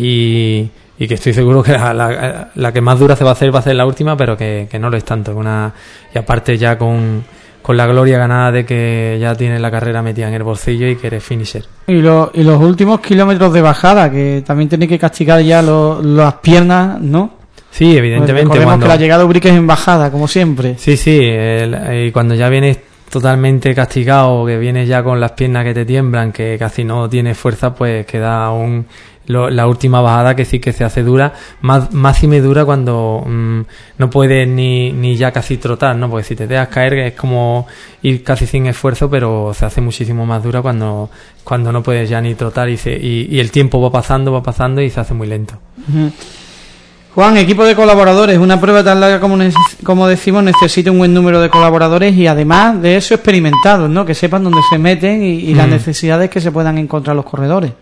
y, y que estoy seguro que la, la, la que más dura se va a hacer va a ser la última, pero que, que no lo es tanto. Una, y aparte ya con, con la gloria ganada de que ya tienes la carrera metida en el bolsillo y que eres finisher. Y, lo, y los últimos kilómetros de bajada, que también tenéis que castigar ya lo, las piernas, ¿no? Sí, evidentemente. Pues recordemos cuando... que la llegada de Ubrique es en bajada, como siempre. Sí, sí, el, y cuando ya vienes totalmente castigado, que vienes ya con las piernas que te tiemblan, que casi no tienes fuerza, pues queda un, lo, la última bajada que sí que se hace dura, más, más y me dura cuando mmm, no puedes ni, ni ya casi trotar, ¿no? Porque si te dejas caer es como ir casi sin esfuerzo, pero se hace muchísimo más dura cuando, cuando no puedes ya ni trotar y, se, y, y el tiempo va pasando, va pasando y se hace muy lento. Uh-huh. Juan, equipo de colaboradores, una prueba tan larga como, neces- como decimos necesita un buen número de colaboradores y además de eso experimentados, ¿no? Que sepan dónde se meten y, y mm. las necesidades que se puedan encontrar los corredores.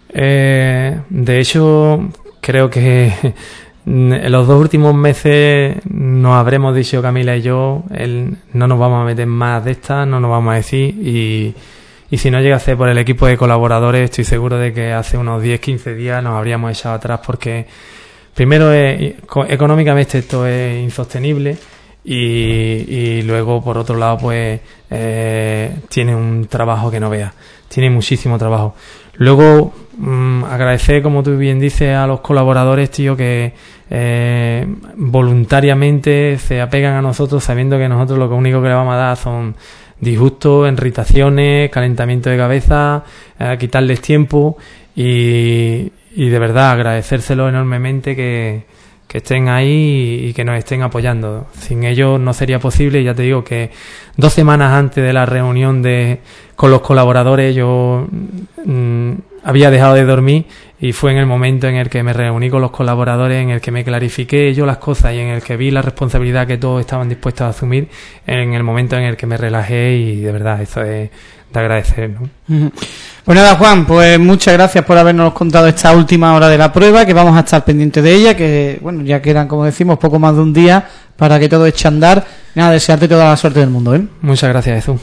Eh, de hecho, creo que en los dos últimos meses nos habremos dicho, Camila y yo, el, no nos vamos a meter más de estas, no nos vamos a decir, y, y si no llega a ser por el equipo de colaboradores, estoy seguro de que hace unos diez quince días nos habríamos echado atrás, porque primero, es, económicamente esto es insostenible, y, y luego, por otro lado, pues eh, tiene un trabajo que no veas, tiene muchísimo trabajo. Luego, mmm, agradecer, como tú bien dices, a los colaboradores, tío, que eh, voluntariamente se apegan a nosotros, sabiendo que nosotros lo único que le vamos a dar son disgustos, irritaciones, calentamiento de cabeza, eh, quitarles tiempo, y Y de verdad agradecérselo enormemente que, que estén ahí y que nos estén apoyando. Sin ellos no sería posible, y ya te digo que dos semanas antes de la reunión de con los colaboradores yo mmm, había dejado de dormir, y fue en el momento en el que me reuní con los colaboradores, en el que me clarifiqué yo las cosas y en el que vi la responsabilidad que todos estaban dispuestos a asumir, en el momento en el que me relajé, y de verdad eso es de agradecer, ¿no? Uh-huh. Pues nada, Juan, pues muchas gracias por habernos contado esta última hora de la prueba, que vamos a estar pendientes de ella, que bueno, ya quedan, como decimos, poco más de un día para que todo eche a andar. Nada, desearte toda la suerte del mundo, ¿eh? Muchas gracias, Jesús.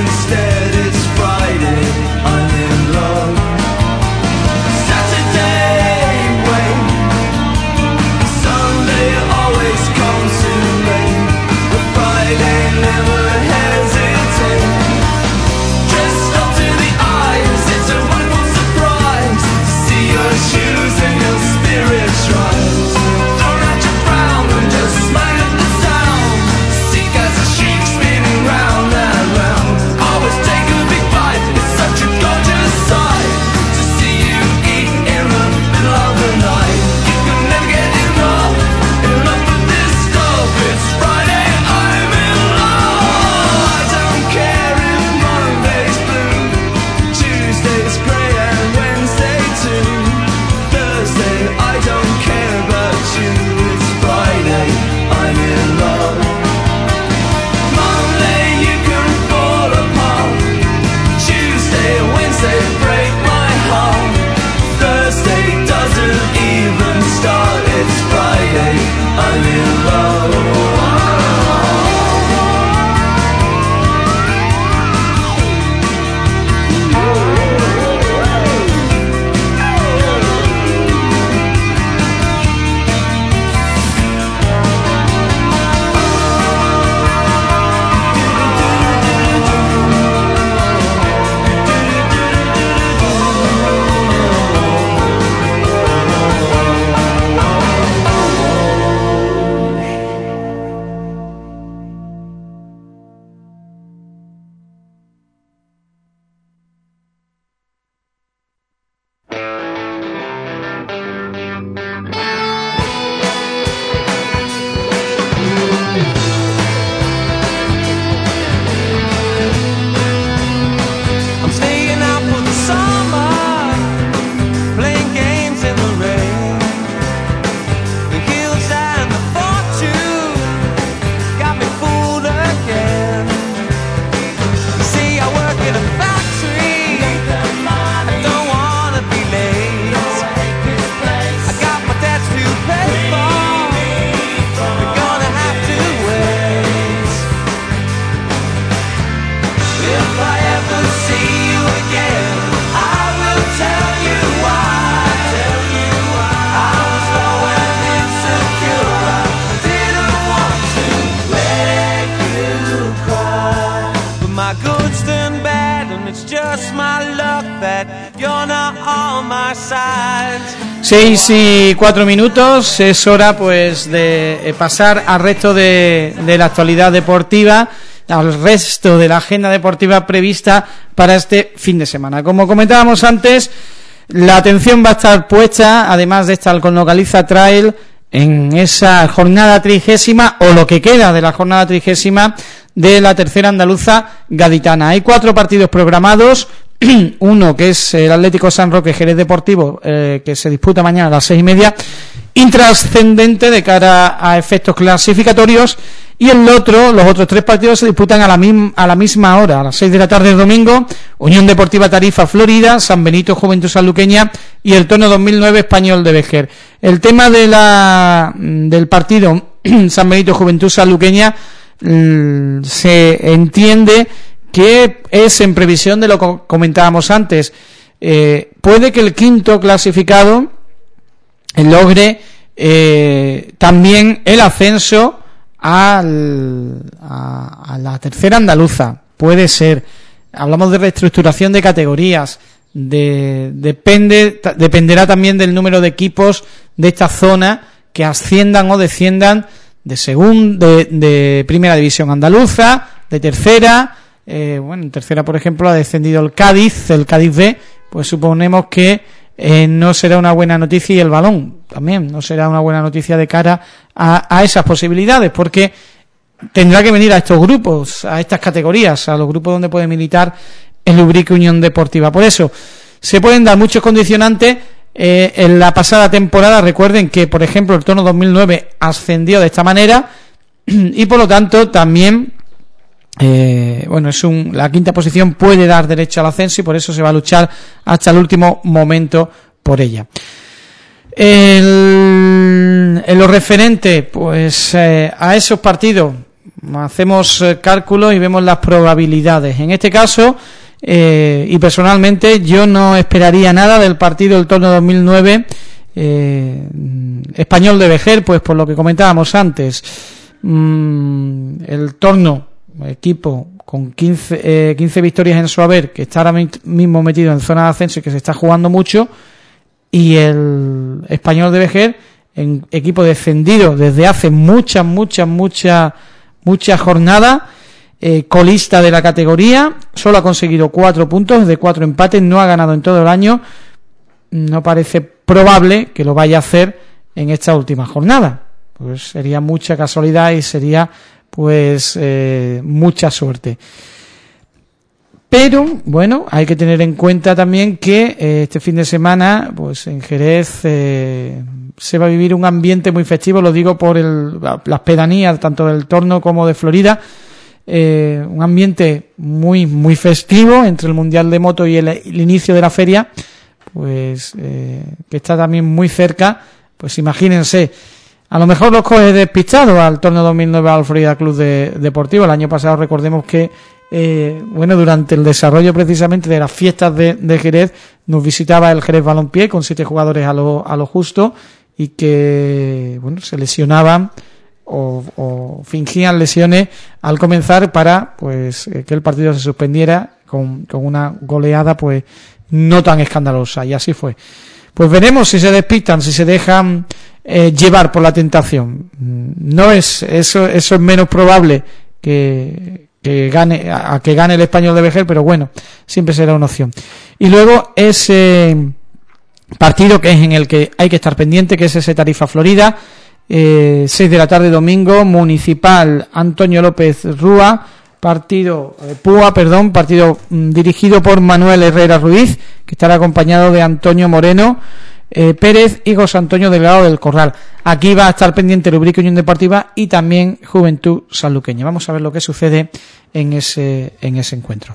Saturday Seis y cuatro minutos, es hora pues de pasar al resto de, de la actualidad deportiva, al resto de la agenda deportiva prevista para este fin de semana. Como comentábamos antes, la atención va a estar puesta, además de esta Alcornocaliza Trail, en esa jornada trigésima, o lo que queda de la jornada trigésima de la tercera andaluza gaditana. Hay cuatro partidos programados, uno que es el Atlético San Roque Jerez Deportivo, eh, que se disputa mañana a las seis y media, intrascendente de cara a efectos clasificatorios, y el otro, los otros tres partidos se disputan a la, mim, a la misma hora, a las seis de la tarde del domingo. Unión Deportiva Tarifa Florida, San Benito Juventud Sanluqueña y el Torno dos mil nueve Español de Vejer. El tema de la del partido San Benito Juventud Sanluqueña mmm, se entiende que es en previsión de lo que comentábamos antes. Eh, puede que el quinto clasificado logre eh, también el ascenso al, a, a la tercera andaluza. Puede ser. Hablamos de reestructuración de categorías. De, depende dependerá también del número de equipos de esta zona que asciendan o desciendan de segunda, de, de primera división andaluza, de tercera. Eh, bueno, en tercera, por ejemplo, ha descendido el Cádiz, el Cádiz B, pues suponemos que eh, no será una buena noticia, y el Balón también no será una buena noticia de cara a, a esas posibilidades, porque tendrá que venir a estos grupos, a estas categorías, a los grupos donde puede militar el Ubrique Unión Deportiva. Por eso se pueden dar muchos condicionantes. Eh, en la pasada temporada, recuerden que, por ejemplo, el Torno dos mil nueve ascendió de esta manera, y por lo tanto también Eh, bueno, es un, la quinta posición puede dar derecho al ascenso, y por eso se va a luchar hasta el último momento por ella. El, en lo referente pues eh, a esos partidos, hacemos eh, cálculos y vemos las probabilidades. En este caso, eh, y personalmente, yo no esperaría nada del partido del Torno dos mil nueve eh, Español de Vejer, pues por lo que comentábamos antes. Mm, el Torno, equipo con quince, eh, quince victorias en su haber, que está ahora mismo metido en zona de ascenso y que se está jugando mucho, y el Español de Vejer, en equipo descendido desde hace muchas, muchas, muchas, muchas jornadas, eh, colista de la categoría, solo ha conseguido cuatro puntos de cuatro empates, no ha ganado en todo el año. No parece probable que lo vaya a hacer en esta última jornada, pues sería mucha casualidad y sería pues eh, mucha suerte. Pero bueno, hay que tener en cuenta también que eh, este fin de semana pues en Jerez eh, se va a vivir un ambiente muy festivo, lo digo por el, las pedanías tanto del Torno como de Florida, eh, un ambiente muy muy festivo entre el Mundial de Moto y el, el inicio de la feria, pues eh, que está también muy cerca. Pues imagínense, a lo mejor los coge despistados al Torno dos mil nueve al Florida Club de, Deportivo. El año pasado recordemos que eh, bueno, durante el desarrollo precisamente de las fiestas de, de Jerez, nos visitaba el Jerez Balompié con siete jugadores a lo, a lo justo, y que bueno, se lesionaban o, o fingían lesiones al comenzar para pues eh, que el partido se suspendiera con, con una goleada pues no tan escandalosa, y así fue. Pues veremos si se despistan, si se dejan eh, llevar por la tentación. No es eso, eso es menos probable que, que gane a, a que gane el Español de Vejer, pero bueno, siempre será una opción. Y luego ese partido que es en el que hay que estar pendiente, que es ese Tarifa Florida, eh, seis de la tarde domingo, Municipal Antonio López Rúa, partido eh, Púa, perdón, partido mm, dirigido por Manuel Herrera Ruiz, que estará acompañado de Antonio Moreno eh, Pérez y José Antonio Delgado del Corral. Aquí va a estar pendiente el Ubrique Unión Deportiva y también Juventud Sanluqueña. Vamos a ver lo que sucede en ese en ese encuentro.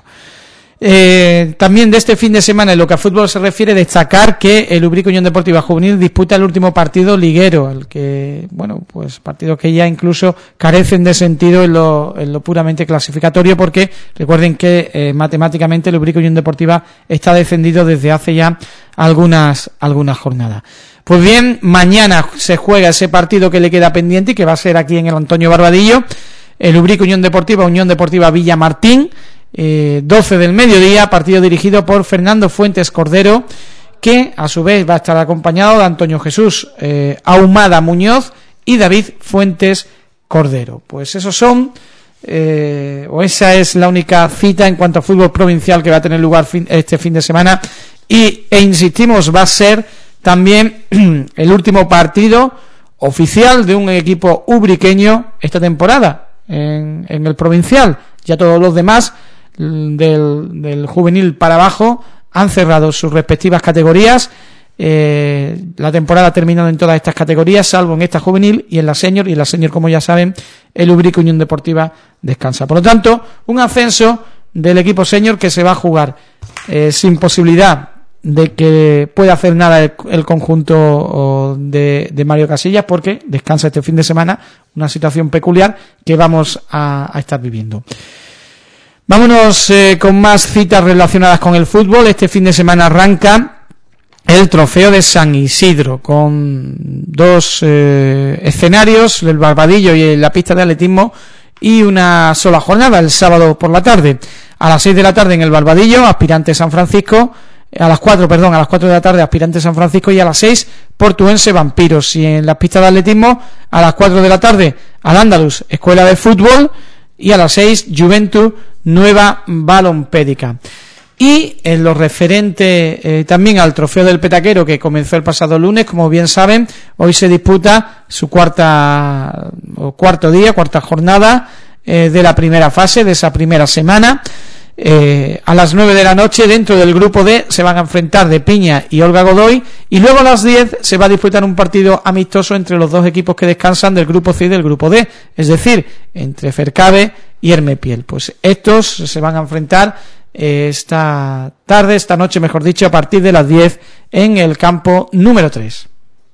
Eh, también de este fin de semana, en lo que a fútbol se refiere, destacar que el Ubrique Unión Deportiva Juvenil disputa el último partido liguero, el que, bueno, pues partidos que ya incluso carecen de sentido en lo, en lo puramente clasificatorio, porque recuerden que eh, matemáticamente el Ubrique Unión Deportiva está descendido desde hace ya algunas algunas jornadas. Pues bien, mañana se juega ese partido que le queda pendiente y que va a ser aquí en el Antonio Barbadillo, el Ubrique Unión Deportiva Unión Deportiva Villamartín. eh, doce del mediodía, partido dirigido por Fernando Fuentes Cordero, que a su vez va a estar acompañado de Antonio Jesús eh, Ahumada Muñoz y David Fuentes Cordero. Pues esos son, eh, o esa es la única cita en cuanto a fútbol provincial que va a tener lugar fin, este fin de semana, y e insistimos, va a ser también el último partido oficial de un equipo ubriqueño esta temporada en, en el provincial. Ya todos los demás del, del juvenil para abajo han cerrado sus respectivas categorías. Eh, la temporada ha terminado en todas estas categorías, salvo en esta juvenil y en la senior, y en la senior, como ya saben, el Ubrique Unión Deportiva descansa. Por lo tanto, un ascenso del equipo senior que se va a jugar eh, sin posibilidad de que pueda hacer nada el, el conjunto de, de Mario Casillas, porque descansa este fin de semana, una situación peculiar que vamos a, a estar viviendo. Vámonos eh, con más citas relacionadas con el fútbol. Este fin de semana arranca el Trofeo de San Isidro, con dos eh, escenarios, el Barbadillo y la pista de atletismo, y una sola jornada el sábado por la tarde. A las seis de la tarde en el Barbadillo, Aspirante San Francisco, a las cuatro, perdón, a las cuatro de la tarde Aspirante San Francisco, y a las seis Portuense Vampiros. Y en las pistas de atletismo, a las cuatro de la tarde Al Andalus Escuela de Fútbol, y a las seis Juventud Nueva Balompédica. Y en lo referente eh, también al Trofeo del Petaquero, que comenzó el pasado lunes, como bien saben, hoy se disputa su cuarta o cuarto día, cuarta jornada eh, de la primera fase, de esa primera semana. Eh, a las nueve de la noche, dentro del grupo D, se van a enfrentar De Piña y Olga Godoy, y luego a las diez se va a disputar un partido amistoso entre los dos equipos que descansan del grupo C y del grupo D, es decir, entre Fercabe y Hermepiel. Pues estos se van a enfrentar eh, esta tarde, esta noche mejor dicho, a partir de las diez en el campo número tres.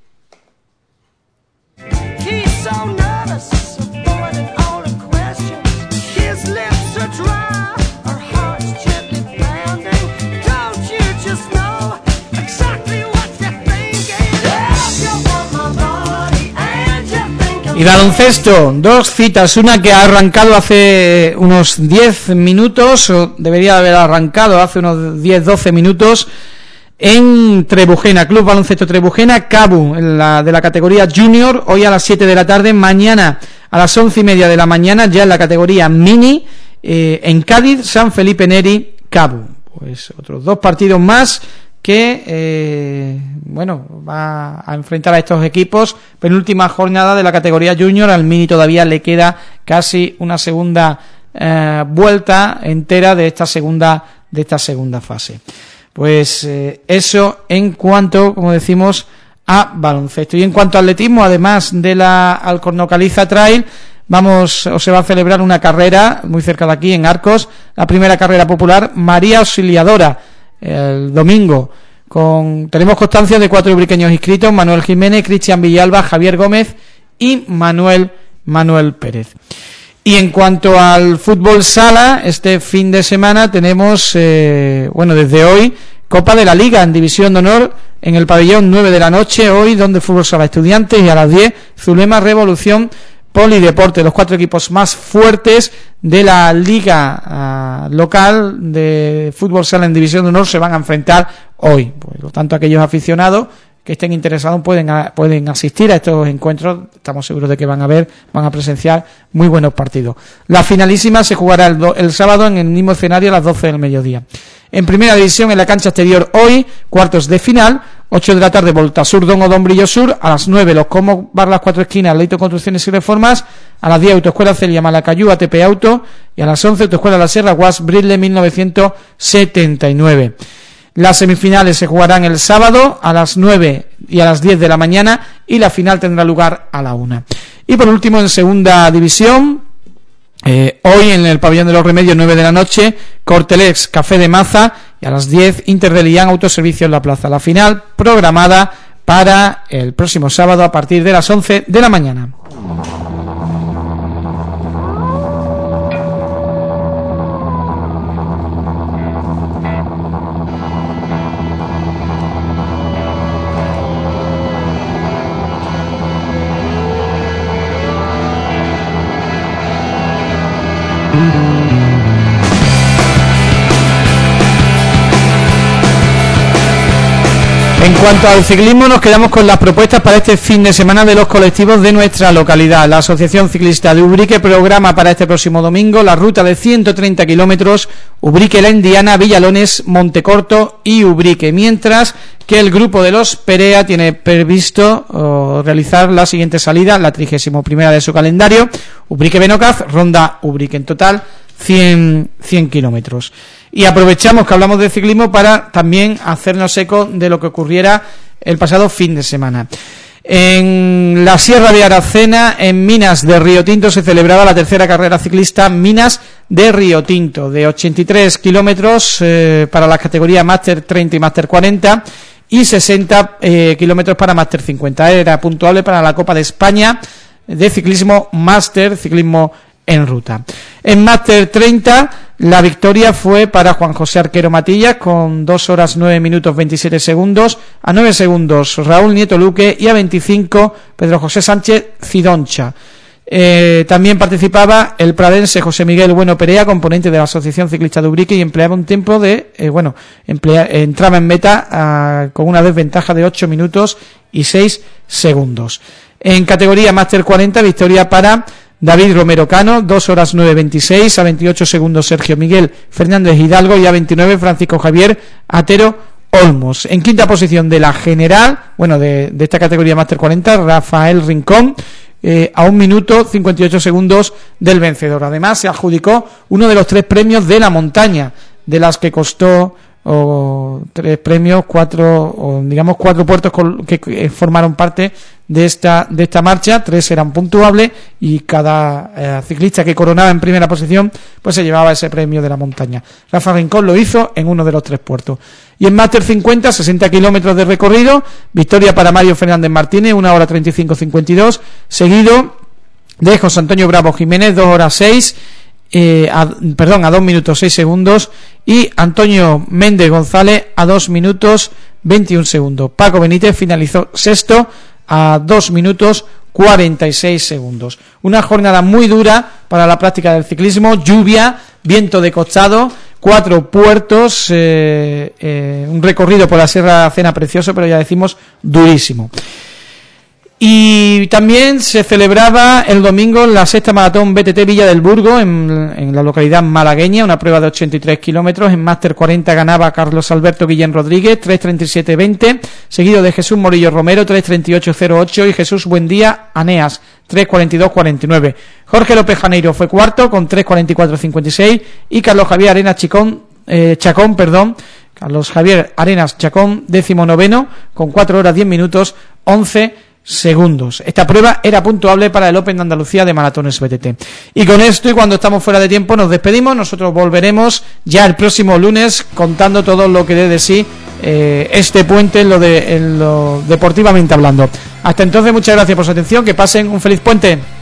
Y baloncesto, dos citas, una que ha arrancado hace unos diez minutos, o debería haber arrancado hace unos diez doce minutos, en Trebujena, Club Baloncesto Trebujena, Cabu, en la, de la categoría Junior, hoy a las siete de la tarde, mañana a las once y media de la mañana, ya en la categoría Mini, eh, en Cádiz, San Felipe Neri, Cabu. Pues otros dos partidos más que eh, bueno, va a enfrentar a estos equipos. Penúltima jornada de la categoría Junior, al Mini todavía le queda casi una segunda eh, vuelta entera de esta segunda de esta segunda fase. Pues eh, eso en cuanto, como decimos, a baloncesto. Y en cuanto a atletismo, además de la Alcornocaliza Trail, vamos o se va a celebrar una carrera muy cerca de aquí en Arcos, la primera carrera popular María Auxiliadora, el domingo. Con tenemos constancia de cuatro ubriqueños inscritos: Manuel Jiménez, Cristian Villalba, Javier Gómez y Manuel Manuel Pérez. Y en cuanto al fútbol sala, este fin de semana tenemos eh, bueno, desde hoy Copa de la Liga en División de Honor en el pabellón nueve de la noche, hoy donde fútbol sala Estudiantes, y a las diez Zulema Revolución Polideporte, los cuatro equipos más fuertes de la liga uh, local de fútbol sala en División de Honor se van a enfrentar hoy. Por lo tanto, aquellos aficionados que estén interesados pueden a, pueden asistir a estos encuentros. Estamos seguros de que van a ver, van a presenciar muy buenos partidos. La finalísima se jugará el, do, el sábado en el mismo escenario a las doce del mediodía. En primera división, en la cancha exterior, hoy, cuartos de final, ocho de la tarde, Voltasur, Don Odón, Brillo Sur, a las nueve, Los Comos, Bar Las Cuatro Esquinas, Leito Construcciones y Reformas, a las diez, Autoescuela Celia, Malacayú, A T P Auto, y a las once, Autoescuela La Sierra, Guas, Bridle, mil novecientos setenta y nueve. Las semifinales se jugarán el sábado a las nueve y a las diez de la mañana, y la final tendrá lugar a la una. Y por último, en segunda división, Eh, hoy en el pabellón de los Remedios, nueve de la noche, Cortelex, Café de Maza, y a las diez, Inter de Lián, Autoservicio en la Plaza. La final programada para el próximo sábado a partir de las once de la mañana. En cuanto al ciclismo, nos quedamos con las propuestas para este fin de semana de los colectivos de nuestra localidad. La Asociación Ciclista de Ubrique programa para este próximo domingo la ruta de ciento treinta kilómetros Ubrique La Indiana, Villalones, Montecorto y Ubrique, mientras que el grupo de los Perea tiene previsto oh, realizar la siguiente salida, la trigésima primera de su calendario, Ubrique Benocaz, Ronda Ubrique, en total cien kilómetros. Y aprovechamos que hablamos de ciclismo para también hacernos eco de lo que ocurriera el pasado fin de semana. En la Sierra de Aracena, en Minas de Río Tinto, se celebraba la tercera carrera ciclista Minas de Río Tinto, de ochenta y tres kilómetros eh, para las categorías Máster treinta y Máster cuarenta y sesenta eh, kilómetros para Máster cincuenta. Era puntuable para la Copa de España de ciclismo Máster, ciclismo en ruta. En Máster treinta la victoria fue para Juan José Arquero Matillas con dos horas nueve minutos veintisiete segundos, a nueve segundos Raúl Nieto Luque y a veinticinco Pedro José Sánchez Cidoncha. Eh, también participaba el pradense José Miguel Bueno Perea, componente de la Asociación Ciclista de Ubrique, y empleaba un tiempo de, eh, bueno, emplea, entraba en meta a, con una desventaja de ocho minutos y seis segundos. En categoría Máster cuarenta, victoria para David Romero Cano, dos horas nueve veintiséis, a veintiocho segundos Sergio Miguel Fernández Hidalgo y a veintinueve Francisco Javier Atero Olmos. En quinta posición de la general, bueno, de, de esta categoría Máster cuarenta, Rafael Rincón, eh, a un minuto cincuenta y ocho segundos del vencedor. Además, se adjudicó uno de los tres premios de la montaña, de las que costó o tres premios, cuatro, o digamos cuatro puertos que, que formaron parte de esta de esta marcha. Tres eran puntuables y cada eh, ciclista que coronaba en primera posición pues se llevaba ese premio de la montaña. Rafa Rincón lo hizo en uno de los tres puertos. Y en Máster cincuenta, sesenta kilómetros de recorrido, victoria para Mario Fernández Martínez, una hora treinta y cinco cincuenta y dos, seguido de José Antonio Bravo Jiménez, dos horas seis, Eh, a, perdón, a dos minutos seis segundos, y Antonio Méndez González a dos minutos veintiún segundos. Paco Benítez finalizó sexto a dos minutos cuarenta y seis segundos. Una jornada muy dura para la práctica del ciclismo, lluvia, viento de costado, cuatro puertos, eh, eh, un recorrido por la Sierra de Aracena precioso, pero ya decimos durísimo. Y también se celebraba el domingo la sexta maratón B T T Villa del Burgo en, en la localidad malagueña, una prueba de ochenta y tres kilómetros. En Máster cuarenta ganaba Carlos Alberto Guillén Rodríguez, tres treinta y siete veinte, seguido de Jesús Morillo Romero, tres treinta y ocho cero ocho, y Jesús Buendía Aneas, tres cuarenta y dos cuarenta y nueve. Jorge López Janeiro fue cuarto con tres cuarenta y cuatro cincuenta y seis, y Carlos Javier Arenas Chicón, eh, Chacón, perdón, Carlos Javier Arenas Chacón, décimo noveno, con cuatro horas diez minutos once segundos. Esta prueba era puntuable para el Open de Andalucía de Maratones B T T. Y con esto, y cuando estamos fuera de tiempo, nos despedimos. Nosotros volveremos ya el próximo lunes contando todo lo que dé de sí eh, este puente en lo, de, en lo deportivamente hablando. Hasta entonces, muchas gracias por su atención, que pasen un feliz puente.